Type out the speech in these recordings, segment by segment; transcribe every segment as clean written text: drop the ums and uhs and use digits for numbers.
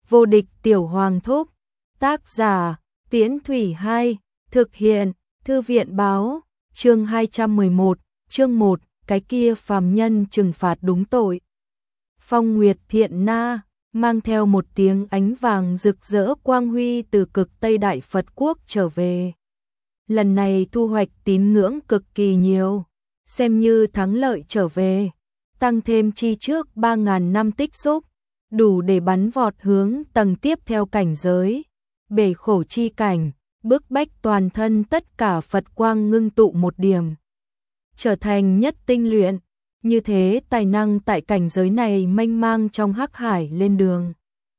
Vô địch tiểu hoàng thúc. Tác giả, Tiễn Thủy 2, thực hiện, Thư viện báo, chương 211, chương 1, cái kia phàm nhân trừng phạt đúng tội. Phong Nguyệt Thiện Na, mang theo một tiếng ánh vàng rực rỡ quang huy từ cực Tây Đại Phật Quốc trở về. Lần này thu hoạch tín ngưỡng cực kỳ nhiều, xem như thắng lợi trở về, tăng thêm chi trước 3.000 năm tích xúc, đủ để bắn vọt hướng tầng tiếp theo cảnh giới, bể khổ chi cảnh, bức bách toàn thân tất cả Phật quang ngưng tụ một điểm, trở thành nhất tinh luyện, như thế tài năng tại cảnh giới này mênh mang trong hắc hải lên đường.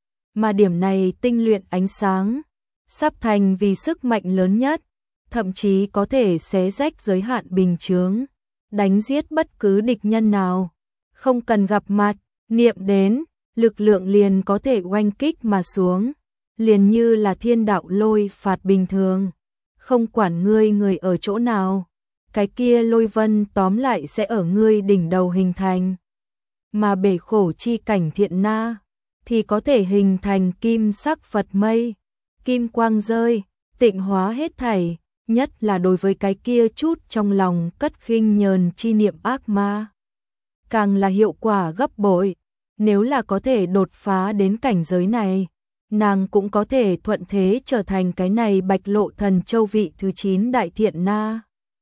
Mà điểm này tinh luyện ánh sáng, sắp thành vì sức mạnh lớn nhất, thậm chí có thể xé rách giới hạn bình chướng, đánh giết bất cứ địch nhân nào, không cần gặp mặt, niệm đến, lực lượng liền có thể oanh kích mà xuống, liền như là thiên đạo lôi phạt bình thường, không quản người ở chỗ nào, cái kia lôi vân tóm lại sẽ ở ngươi đỉnh đầu hình thành. Mà bể khổ chi cảnh Thiện Na thì có thể hình thành kim sắc Phật mây, kim quang rơi, tịnh hóa hết thảy, nhất là đối với cái kia chút trong lòng cất khinh nhờn chi niệm ác ma, càng là hiệu quả gấp bội. Nếu là có thể đột phá đến cảnh giới này, nàng cũng có thể thuận thế trở thành cái này Bạch Lộ Thần Châu vị thứ 9 Đại Thiện Na.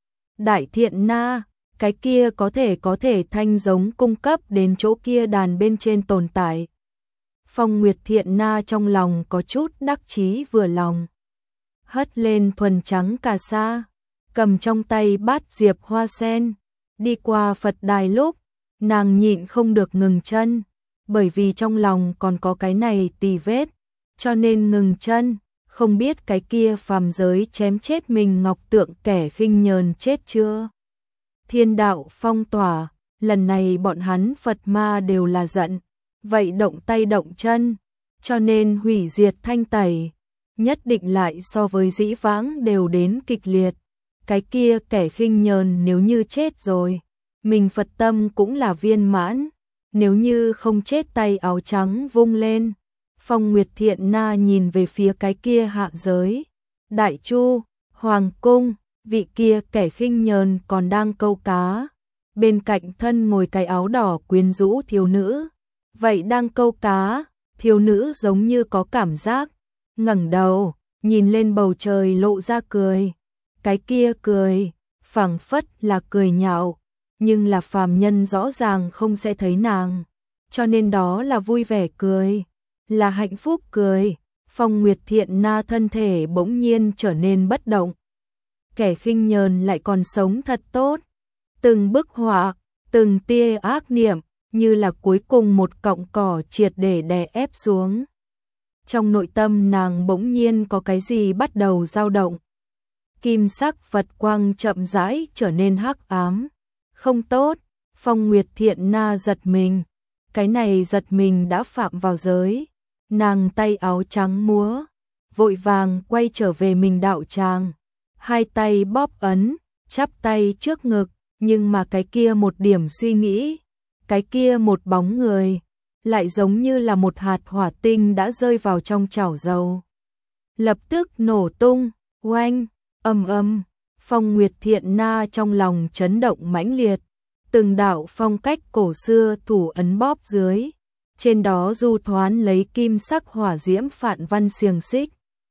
Đại Thiện Na, cái kia có thể thanh giống cung cấp đến chỗ kia đàn bên trên tồn tại. Phong Nguyệt Thiện Na trong lòng có chút đắc chí vừa lòng, hất lên thuần trắng cà sa, cầm trong tay bát diệp hoa sen, đi qua Phật đài lúc, nàng nhịn không được ngừng chân, bởi vì trong lòng còn có cái này tì vết, cho nên ngừng chân, không biết cái kia phàm giới chém chết mình ngọc tượng kẻ khinh nhờn chết chưa. Thiên đạo phong tỏa, lần này bọn hắn Phật ma đều là giận, vậy động tay động chân, cho nên hủy diệt thanh tẩy, nhất định lại so với dĩ vãng đều đến kịch liệt. Cái kia kẻ khinh nhờn nếu như chết rồi, mình Phật tâm cũng là viên mãn, nếu như không chết tay áo trắng vung lên. Phong Nguyệt Thiện Na nhìn về phía cái kia hạ giới, Đại Chu, Hoàng Cung, vị kia kẻ khinh nhờn còn đang câu cá, bên cạnh thân ngồi cái áo đỏ quyến rũ thiếu nữ, vậy đang câu cá, thiếu nữ giống như có cảm giác, ngẩng đầu, nhìn lên bầu trời lộ ra cười, cái kia cười, phảng phất là cười nhạo, nhưng là phàm nhân rõ ràng không sẽ thấy nàng, cho nên đó là vui vẻ cười, là hạnh phúc cười. Phong Nguyệt Thiện Na thân thể bỗng nhiên trở nên bất động, kẻ khinh nhờn lại còn sống thật tốt, từng bức họa, từng tia ác niệm, như là cuối cùng một cọng cỏ triệt để đè ép xuống. Trong nội tâm nàng bỗng nhiên có cái gì bắt đầu dao động. Kim sắc Phật quang chậm rãi trở nên hắc ám. Không tốt, Phong Nguyệt Thiện Na giật mình. Cái này giật mình đã phạm vào giới. Nàng tay áo trắng múa, vội vàng quay trở về mình đạo tràng. Hai tay bóp ấn, chắp tay trước ngực, nhưng mà cái kia một điểm suy nghĩ, cái kia một bóng người, lại giống như là một hạt hỏa tinh đã rơi vào trong chảo dầu. Lập tức nổ tung, oanh, ầm ầm, Phong Nguyệt Thiện Na trong lòng chấn động mãnh liệt, từng đạo phong cách cổ xưa thủ ấn bóp dưới, trên đó du thoán lấy kim sắc hỏa diễm phạn văn xiềng xích.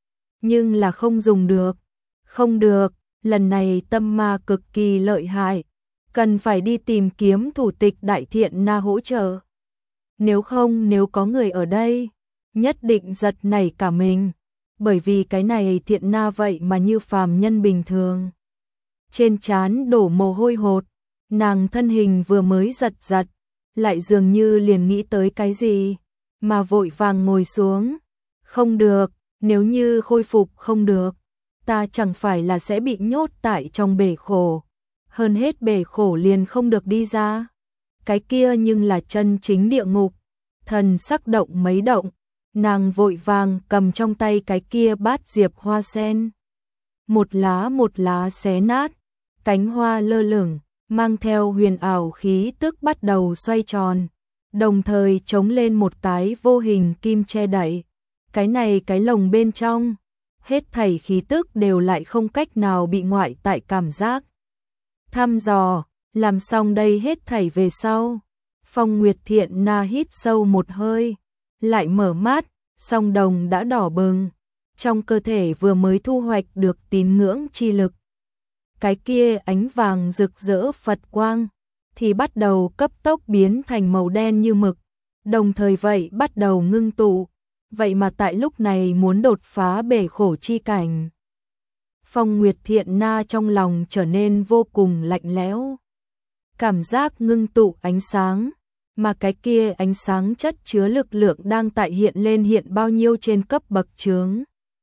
Nhưng là không dùng được, không được, lần này tâm ma cực kỳ lợi hại, cần phải đi tìm kiếm thủ tịch Đại Thiện Na hỗ trợ. Nếu không, nếu có người ở đây, nhất định giật nảy cả mình, bởi vì cái này Thiện Na vậy mà như phàm nhân bình thường. Trên trán đổ mồ hôi hột, nàng thân hình vừa mới giật giật, lại dường như liền nghĩ tới cái gì, mà vội vàng ngồi xuống. Không được, nếu như khôi phục không được, ta chẳng phải là sẽ bị nhốt tại trong bể khổ, hơn hết bể khổ liền không được đi ra. Cái kia nhưng là chân chính địa ngục. Thần sắc động mấy động, nàng vội vàng cầm trong tay cái kia bát diệp hoa sen. Một lá xé nát, cánh hoa lơ lửng, mang theo huyền ảo khí tức bắt đầu xoay tròn, đồng thời chống lên một cái vô hình kim che đậy, cái lồng bên trong, hết thảy khí tức đều lại không cách nào bị ngoại tại cảm giác. Thăm dò, làm xong đây hết thảy về sau, Phong Nguyệt Thiện Na hít sâu một hơi, lại mở mắt, song đồng đã đỏ bừng, trong cơ thể vừa mới thu hoạch được tín ngưỡng chi lực. Cái kia ánh vàng rực rỡ Phật quang thì bắt đầu cấp tốc biến thành màu đen như mực, đồng thời vậy bắt đầu ngưng tụ, vậy mà tại lúc này muốn đột phá bể khổ chi cảnh. Phong Nguyệt Thiện Na trong lòng trở nên vô cùng lạnh lẽo. Cảm giác ngưng tụ ánh sáng, mà cái kia ánh sáng chất chứa lực lượng đang tại hiện lên hiện bao nhiêu trên cấp bậc chướng.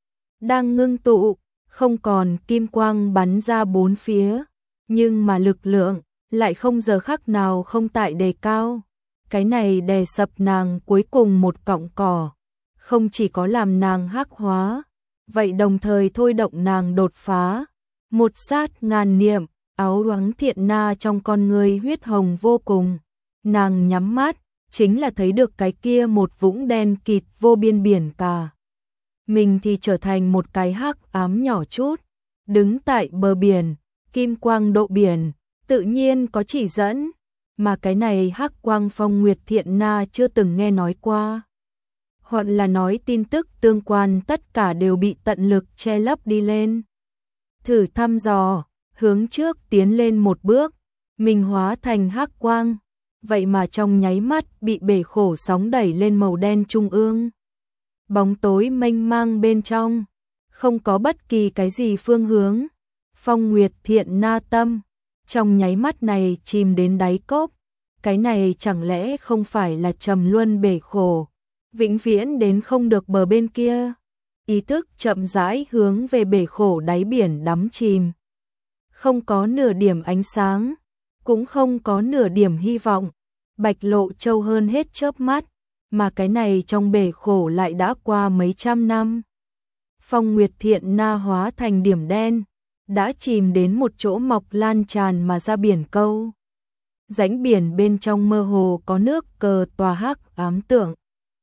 Đang ngưng tụ, không còn kim quang bắn ra bốn phía, nhưng mà lực lượng lại không giờ khắc nào không tại đề cao. Cái này đè sập nàng cuối cùng một cọng cỏ, không chỉ có làm nàng hắc hóa, vậy đồng thời thôi động nàng đột phá. Một sát ngàn niệm, áo oáng Thiện Na trong con người huyết hồng vô cùng. Nàng nhắm mắt, chính là thấy được cái kia một vũng đen kịt vô biên biển cả. Mình thì trở thành một cái hắc ám nhỏ chút, đứng tại bờ biển, kim quang độ biển, tự nhiên có chỉ dẫn, mà cái này hắc quang Phong Nguyệt Thiện Na chưa từng nghe nói qua. Hoặc là nói tin tức tương quan tất cả đều bị tận lực che lấp đi lên. Thử thăm dò, hướng trước tiến lên một bước, mình hóa thành hắc quang, vậy mà trong nháy mắt bị bể khổ sóng đẩy lên màu đen trung ương. Bóng tối mênh mang bên trong, không có bất kỳ cái gì phương hướng. Phong Nguyệt Thiện Na tâm, trong nháy mắt này chìm đến đáy cốc. Cái này chẳng lẽ không phải là trầm luân bể khổ, vĩnh viễn đến không được bờ bên kia. Ý thức chậm rãi hướng về bể khổ đáy biển đắm chìm. Không có nửa điểm ánh sáng, cũng không có nửa điểm hy vọng. Bạch Lộ Châu hơn hết chớp mắt, mà cái này trong bể khổ lại đã qua mấy trăm năm. Phong Nguyệt Thiện Na hóa thành điểm đen, đã chìm đến một chỗ mọc lan tràn mà ra biển câu. Rãnh biển bên trong mơ hồ có nước cờ tòa hắc ám tượng.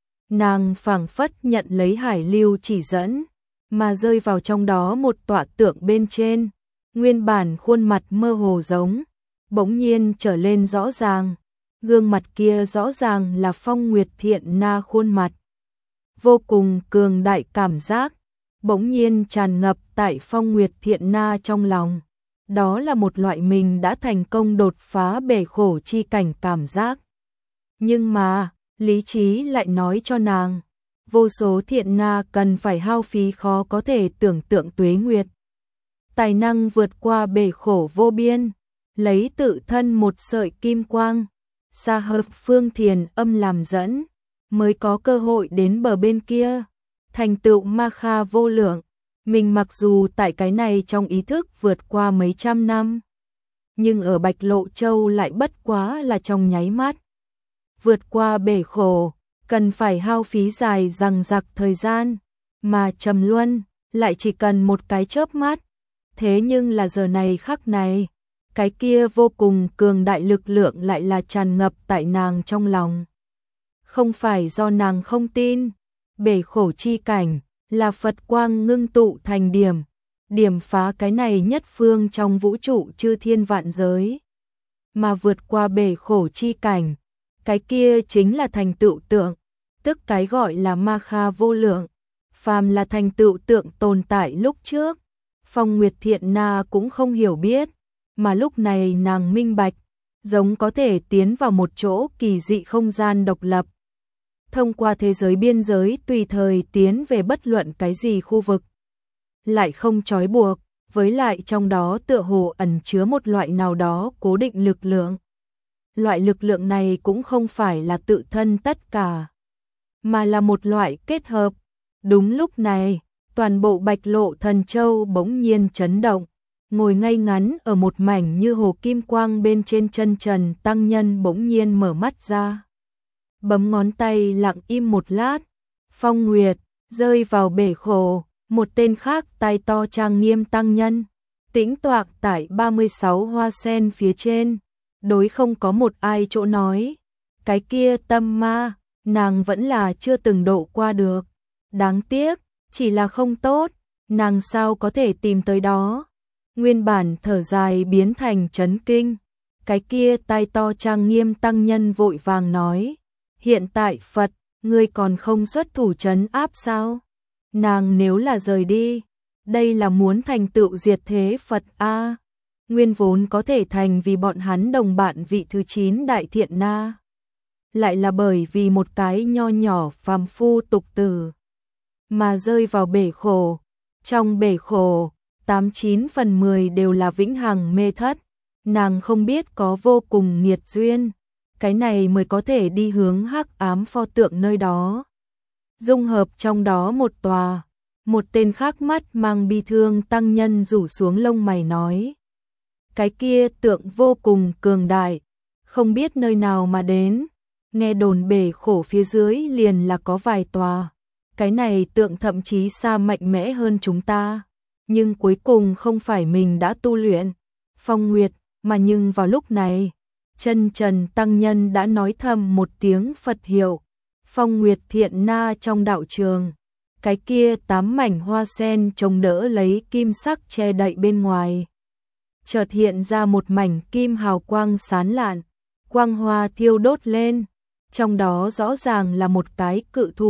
Nàng phảng phất nhận lấy hải lưu chỉ dẫn, mà rơi vào trong đó một tọa tượng bên trên. Nguyên bản khuôn mặt mơ hồ giống, bỗng nhiên trở lên rõ ràng. Gương mặt kia rõ ràng là Phong Nguyệt Thiện Na khuôn mặt. Vô cùng cường đại cảm giác, bỗng nhiên tràn ngập tại Phong Nguyệt Thiện Na trong lòng. Đó là một loại mình đã thành công đột phá bể khổ chi cảnh cảm giác. Nhưng mà, lý trí lại nói cho nàng, vô số Thiện Na cần phải hao phí khó có thể tưởng tượng tuế nguyệt. Tài năng vượt qua bể khổ vô biên, lấy tự thân một sợi kim quang, xa hợp phương thiền âm làm dẫn, mới có cơ hội đến bờ bên kia, thành tựu ma kha vô lượng. Mình mặc dù tại cái này trong ý thức vượt qua mấy trăm năm, nhưng ở Bạch Lộ Châu lại bất quá là trong nháy mắt. Vượt qua bể khổ, cần phải hao phí dài dằng dặc thời gian, mà trầm luân lại chỉ cần một cái chớp mắt. Thế nhưng là giờ này khắc này, cái kia vô cùng cường đại lực lượng lại là tràn ngập tại nàng trong lòng. Không phải do nàng không tin, bể khổ chi cảnh là Phật quang ngưng tụ thành điểm phá cái này nhất phương trong vũ trụ chư thiên vạn giới. Mà vượt qua bể khổ chi cảnh, cái kia chính là thành tựu tượng, tức cái gọi là ma kha vô lượng. Phàm là thành tựu tượng tồn tại lúc trước, Phong Nguyệt Thiện Na cũng không hiểu biết, mà lúc này nàng minh bạch, giống có thể tiến vào một chỗ kỳ dị không gian độc lập. Thông qua thế giới biên giới tùy thời tiến về bất luận cái gì khu vực. Lại không trói buộc, với lại trong đó tựa hồ ẩn chứa một loại nào đó cố định lực lượng. Loại lực lượng này cũng không phải là tự thân tất cả, mà là một loại kết hợp. Đúng lúc này, toàn bộ Bạch Lộ Thần Châu bỗng nhiên chấn động, ngồi ngay ngắn ở một mảnh như hồ kim quang bên trên chân trần tăng nhân bỗng nhiên mở mắt ra. Bấm ngón tay lặng im một lát, Phong Nguyệt rơi vào bể khổ, một tên khác tai to trang nghiêm tăng nhân, tĩnh toạc tại 36 hoa sen phía trên, đối không có một ai chỗ nói, cái kia tâm ma, nàng vẫn là chưa từng độ qua được. Đáng tiếc, chỉ là không tốt, nàng sao có thể tìm tới đó. Nguyên bản thở dài biến thành chấn kinh. Cái kia tai to trang nghiêm tăng nhân vội vàng nói, hiện tại Phật, ngươi còn không xuất thủ trấn áp sao? Nàng nếu là rời đi, đây là muốn thành tựu diệt thế Phật a. Nguyên vốn có thể thành vì bọn hắn đồng bạn vị thứ 9 đại thiện na. Lại là bởi vì một cái nho nhỏ phàm phu tục tử mà rơi vào bể khổ. Trong bể khổ, 89 phần 10 đều là vĩnh hằng mê thất. Nàng không biết có vô cùng nghiệt duyên, cái này mới có thể đi hướng hắc ám pho tượng nơi đó. Dung hợp trong đó một tòa, một tên khác mắt mang bi thương tăng nhân rủ xuống lông mày nói. Cái kia tượng vô cùng cường đại, không biết nơi nào mà đến, nghe đồn bể khổ phía dưới liền là có vài tòa. Cái này tượng thậm chí xa mạnh mẽ hơn chúng ta, nhưng cuối cùng không phải mình đã tu luyện. Phong Nguyệt, mà nhưng vào lúc này, chân trần tăng nhân đã nói thầm một tiếng Phật hiệu. Phong Nguyệt thiện na trong đạo trường, cái kia 8 mảnh hoa sen chống đỡ lấy kim sắc che đậy bên ngoài. Chợt hiện ra một mảnh kim hào quang sáng lạn, quang hoa thiêu đốt lên, trong đó rõ ràng là một cái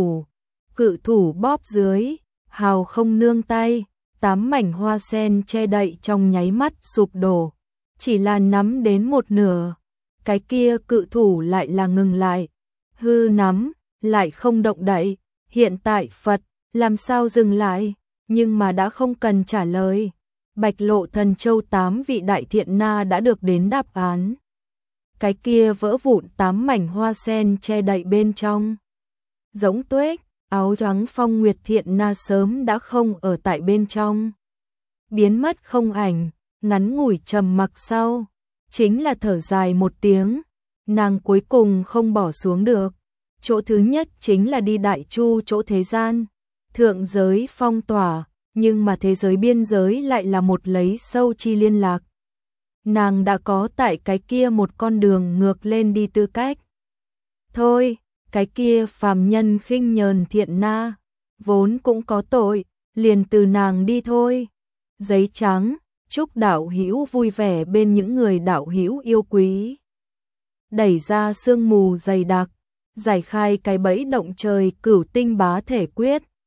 cự thủ bóp dưới, hào không nương tay, 8 mảnh hoa sen che đậy trong nháy mắt sụp đổ, chỉ là nắm đến một nửa, cái kia cự thủ lại là ngừng lại, hư nắm, lại không động đậy, hiện tại Phật, làm sao dừng lại, nhưng mà đã không cần trả lời. Bạch Lộ Thần Châu 8 vị đại thiện na đã được đến đáp án. Cái kia vỡ vụn 8 mảnh hoa sen che đậy bên trong. Giống tuếch, áo trắng Phong Nguyệt thiện na sớm đã không ở tại bên trong. Biến mất không ảnh, ngắn ngủi trầm mặc sau, chính là thở dài một tiếng, nàng cuối cùng không bỏ xuống được. Chỗ thứ nhất chính là đi Đại Chu chỗ thế gian, thượng giới phong tỏa, nhưng mà thế giới biên giới lại là một lấy sâu chi liên lạc. Nàng đã có tại cái kia một con đường ngược lên đi tư cách. Thôi, cái kia phàm nhân khinh nhờn thiện na, vốn cũng có tội, liền từ nàng đi thôi. Giấy trắng, chúc đạo hữu vui vẻ bên những người đạo hữu yêu quý. Đẩy ra sương mù dày đặc, giải khai cái bẫy động trời cửu tinh bá thể quyết.